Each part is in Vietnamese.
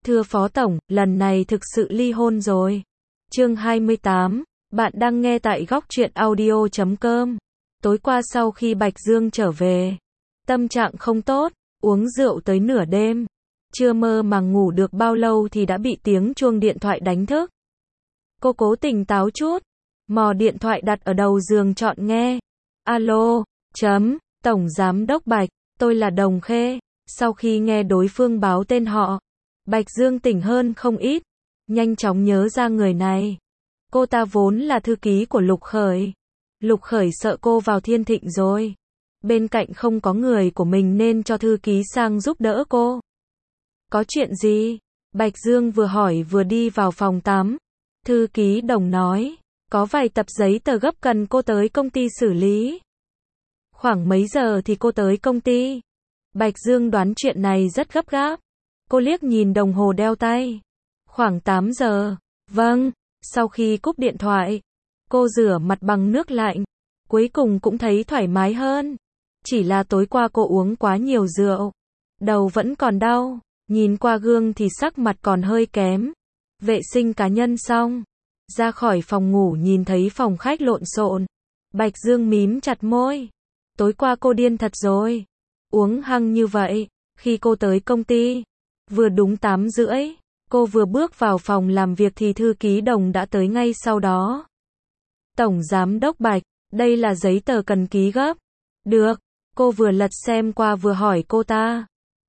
Thưa Phó Tổng, lần này thực sự ly hôn rồi. Chương 28, bạn đang nghe tại góc truyện audio.com. Tối qua sau khi Bạch Dương trở về, tâm trạng không tốt, uống rượu tới nửa đêm. Chưa mơ màng ngủ được bao lâu thì đã bị tiếng chuông điện thoại đánh thức. Cô cố tỉnh táo chút, mò điện thoại đặt ở đầu giường chọn nghe. Alo, Tổng Giám đốc Bạch, tôi là Đồng Khê. Sau khi nghe đối phương báo tên họ, Bạch Dương tỉnh hơn không ít, nhanh chóng nhớ ra người này. Cô ta vốn là thư ký của Lục Khởi. Lục Khởi sợ cô vào Thiên Thịnh rồi. Bên cạnh không có người của mình nên cho thư ký sang giúp đỡ cô. Có chuyện gì? Bạch Dương vừa hỏi vừa đi vào phòng tắm. Thư ký Đồng nói, có vài tập giấy tờ gấp cần cô tới công ty xử lý. Khoảng mấy giờ thì cô tới công ty? Bạch Dương đoán chuyện này rất gấp gáp. Cô liếc nhìn đồng hồ đeo tay. Khoảng 8 giờ. Vâng. Sau khi cúp điện thoại, cô rửa mặt bằng nước lạnh. Cuối cùng cũng thấy thoải mái hơn. Chỉ là tối qua cô uống quá nhiều rượu. Đầu vẫn còn đau. Nhìn qua gương thì sắc mặt còn hơi kém. Vệ sinh cá nhân xong. Ra khỏi phòng ngủ nhìn thấy phòng khách lộn xộn. Bạch Dương mím chặt môi. Tối qua cô điên thật rồi. Uống hăng như vậy. Khi cô tới công ty, vừa đúng 8 rưỡi, cô vừa bước vào phòng làm việc thì thư ký Đồng đã tới ngay sau đó. Tổng Giám đốc Bạch, đây là giấy tờ cần ký gấp. Được, cô vừa lật xem qua vừa hỏi cô ta.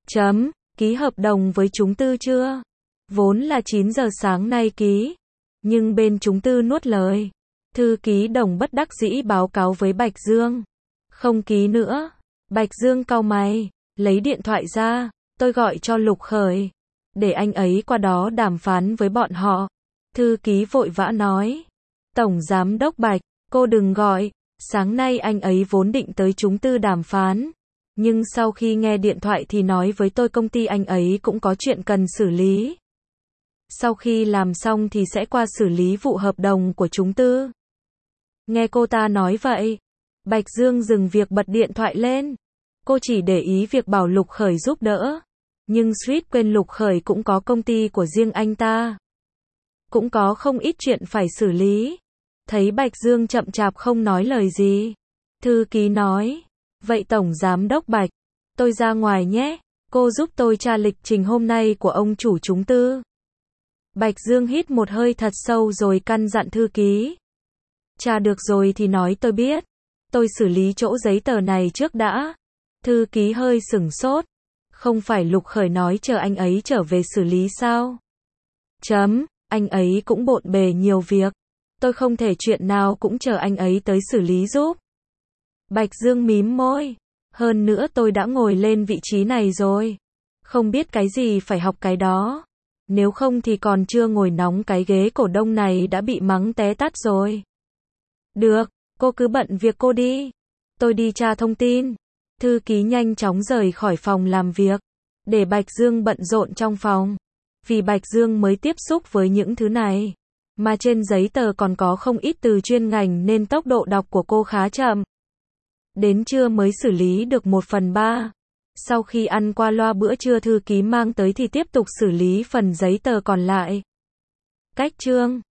Ký hợp đồng với chúng tư chưa? Vốn là 9 giờ sáng nay ký, nhưng bên chúng tư nuốt lời. Thư ký Đồng bất đắc dĩ báo cáo với Bạch Dương. Không ký nữa. Bạch Dương cau mày, lấy điện thoại ra, tôi gọi cho Lục Khởi, để anh ấy qua đó đàm phán với bọn họ. Thư ký vội vã nói, Tổng Giám đốc Bạch, cô đừng gọi, sáng nay anh ấy vốn định tới chúng tư đàm phán, nhưng sau khi nghe điện thoại thì nói với tôi công ty anh ấy cũng có chuyện cần xử lý. Sau khi làm xong thì sẽ qua xử lý vụ hợp đồng của chúng tư. Nghe cô ta nói vậy, Bạch Dương dừng việc bật điện thoại lên. Cô chỉ để ý việc bảo Lục Khởi giúp đỡ. Nhưng suýt quên Lục Khởi cũng có công ty của riêng anh ta. Cũng có không ít chuyện phải xử lý. Thấy Bạch Dương chậm chạp không nói lời gì. Thư ký nói, vậy Tổng Giám đốc Bạch, tôi ra ngoài nhé. Cô giúp tôi tra lịch trình hôm nay của ông chủ chúng tư. Bạch Dương hít một hơi thật sâu rồi căn dặn thư ký. Tra được rồi thì nói tôi biết. Tôi xử lý chỗ giấy tờ này trước đã. Thư ký hơi sửng sốt. Không phải Lục Khởi nói chờ anh ấy trở về xử lý sao? Anh ấy cũng bộn bề nhiều việc. Tôi không thể chuyện nào cũng chờ anh ấy tới xử lý giúp. Bạch Dương mím môi. Hơn nữa tôi đã ngồi lên vị trí này rồi. Không biết cái gì phải học cái đó. Nếu không thì còn chưa ngồi nóng cái ghế cổ đông này đã bị mắng té tát rồi. Được, cô cứ bận việc cô đi. Tôi đi tra thông tin. Thư ký nhanh chóng rời khỏi phòng làm việc, để Bạch Dương bận rộn trong phòng. Vì Bạch Dương mới tiếp xúc với những thứ này, mà trên giấy tờ còn có không ít từ chuyên ngành nên tốc độ đọc của cô khá chậm. Đến trưa mới xử lý được 1/3. Sau khi ăn qua loa bữa trưa thư ký mang tới thì tiếp tục xử lý phần giấy tờ còn lại. Cách chương